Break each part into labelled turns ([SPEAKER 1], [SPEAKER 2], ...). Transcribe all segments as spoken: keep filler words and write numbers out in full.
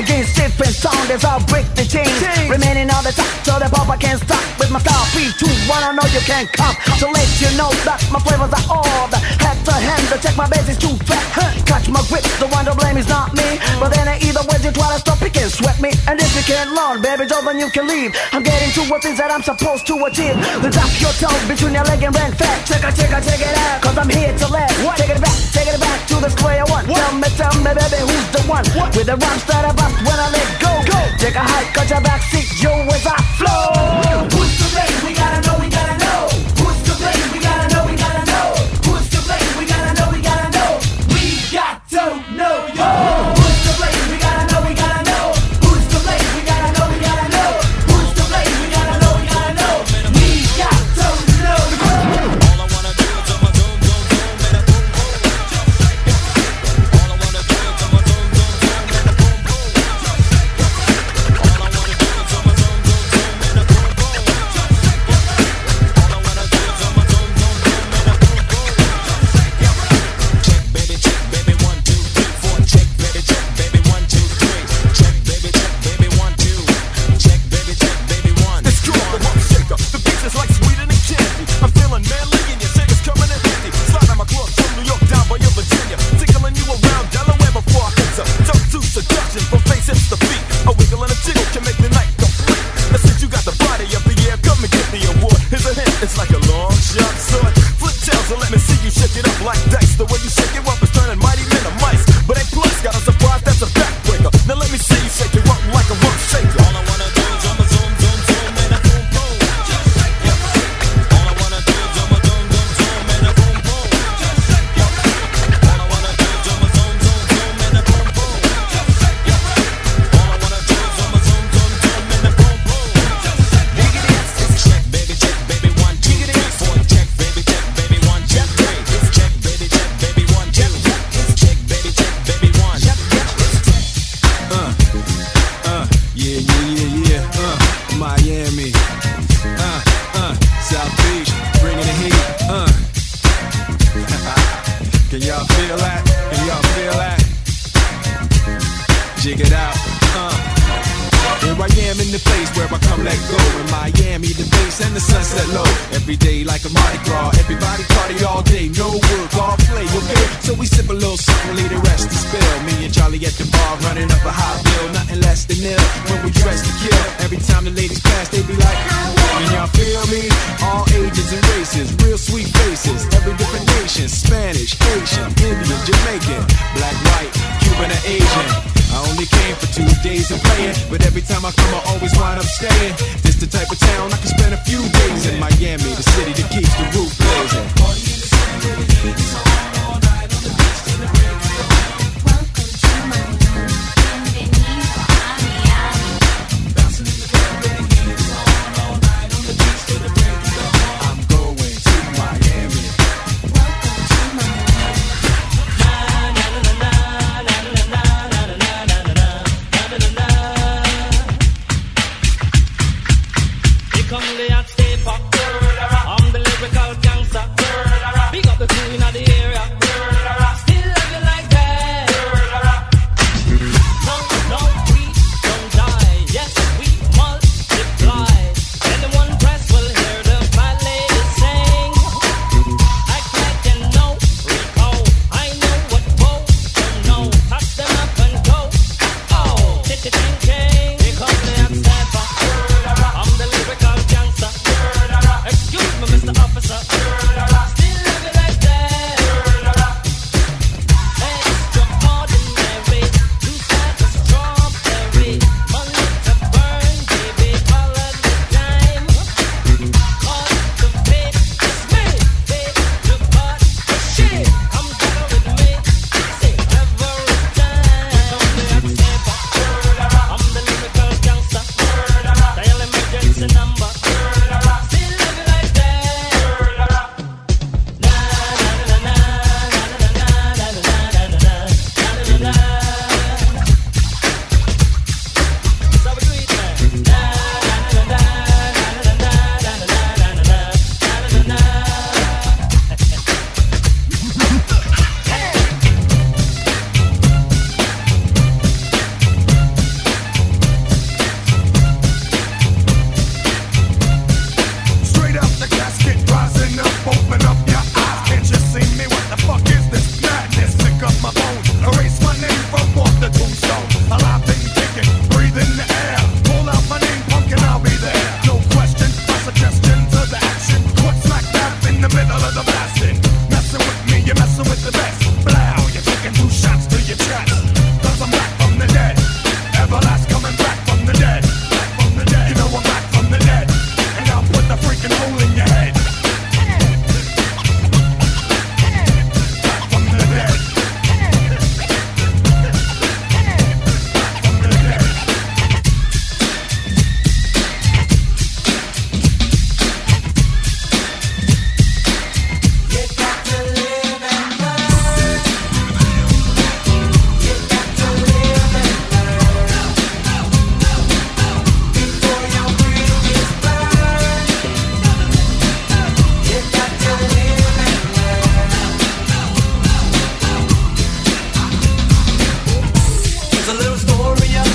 [SPEAKER 1] against different sound as I break the chains. Remaining on the top so the pop I can't stop. With my style three, two, one, I know you can't come. So let you know that my flavors are all the head to hand. To check my bass is too fat. Catch my grip, the one to blame is not me. But then either way you try to stop, it can sweat me. And if you can't learn, baby, Joe, then you can leave. I'm getting to what things that I'm supposed to achieve. Lock your tongue between your leg and red fat. Check it, check it, check it out, cause I'm here to laugh. Take it back, take it back to the square one. What? Tell me, tell me, baby, who's the one? What? With the rhymes that I bust when I let go. Go. Take a hike, cut your back seat, yo, as I flow. Who's to blame? We gotta know, we gotta know. Who's to blame? We gotta know, we gotta know. Who's to blame? We gotta know, we gotta know. We got to know, yo. Who's to blame? We gotta know, we gotta know. Who's to blame? We gotta know, we gotta know. Who's to blame? We gotta know, we gotta know. We got to know, yo. All I wanna do is my zoom, zoom, zoom, and a boom, boom. All I wanna do is my zoom, zoom, zoom, and a boom, boom. All I wanna do is my zoom, zoom, zoom, and a boom, boom. All I wanna do is my zoom, zoom, zoom, and a boom, boom. Check, baby, check, baby, one, two, three, four. Check, baby, check, baby, one, two, three. Check, baby, check, baby, one, two. Check, baby, check, baby, one. It's true, I'm a shaker. The beats is like sweeter than candy. I'm feeling manly and your shakers coming in handy. Sliding my clothes from New York down by your Virginia. Tickling you around Delaware before I enter. Jump to seduction from face hips to feet. A wiggle and a jiggle can make the night complete. And since you got the body of the year, come and get the award. Here's a hint, it's like a long shot sword. Flip tails and let me see you shake it up like dice. The way you shake it up is turning mighty men to mice. But A plus got a surprise that's a backbreaker. Now let me see you shake it up like a rough shaker. All I wanna do is I'ma zoom, zoom, zoom, and a boom, boom. All I wanna do is I'ma zoom, zoom, zoom, and a boom, boom. All I wanna do is I'ma zoom, zoom, zoom, and a boom, boom. All I wanna do is I'ma zoom, zoom, zoom, and a boom, boom. Check, baby, check, baby, one, two, three, four. Check, baby, check, baby, one, two, three. Check, baby, check, baby, one, two. Check, baby, check, baby, one. Uh, uh, yeah, yeah, yeah, yeah. Uh, Miami. Uh, uh, South Beach, bringing the heat. Uh. Can y'all feel that? Can y'all feel that? Jig it out. Uh. Here I am in the place where I come let go. In Miami, the bass and the sunset low. Every day like a Mardi Gras. Everybody party all day, no work, all play, okay? So we sip a little something, leave the rest to spill. Me and Charlie at the bar running up a high bill. Nothing less than nil when we dress to kill. Every time the ladies pass, they be like, can y'all feel me? All ages and races, real sweet faces. Every different nation, Spanish, Asian, Indian, Jamaican, black, white, Cuban, or Asian. I only came for two days of playing, but every time I come I always wind up staying. This the type of town I can spend a few days in. Miami, the city that keeps the roof blazing. Party in the city where the heat is on all night on the beach till the break of dawn. Welcome to Miami, bienvenido a Miami. Bouncing in the club where the heat is on all night on the beach till the break of dawn. I'm going to Miami. Welcome to Miami. Na na na na na na na na na. Come the hot stepper, I'm the lyrical gangster. Big up the crew in the area. Still love you like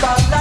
[SPEAKER 2] la